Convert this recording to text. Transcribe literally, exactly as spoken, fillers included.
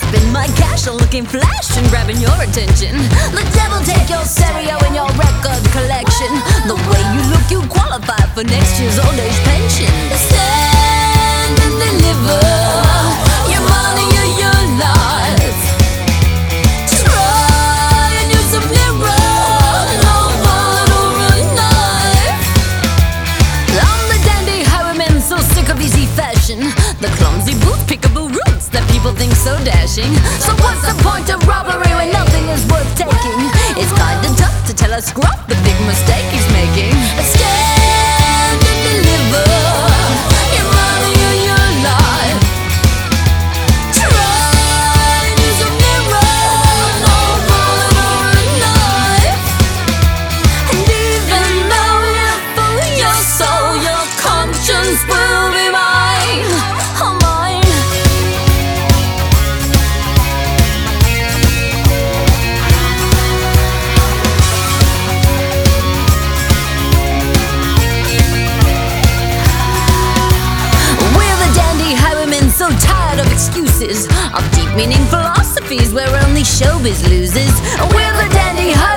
spend my cash on looking flash and grabbing your attention. The devil take your stereo and your record collection. The way you look, you qualify for next year's old age pension. Stand and deliver your money or your life. Try and use a mirror, no bullet or a knife. I'm the dandy highwayman, so sick of easy fashion. The clumsy boots, pickable roots that people think so dashing. So what's the point of robbery when nothing is worth taking? It's kinda tough to tell a scruff the big mistake he's making. Stand and deliver your money or your life. Try and use a mirror, no bullet or a knife. And even though for your soul, your conscience will be mine, oh mine. So tired of excuses, of deep meaning philosophies where only showbiz loses. We're the dandy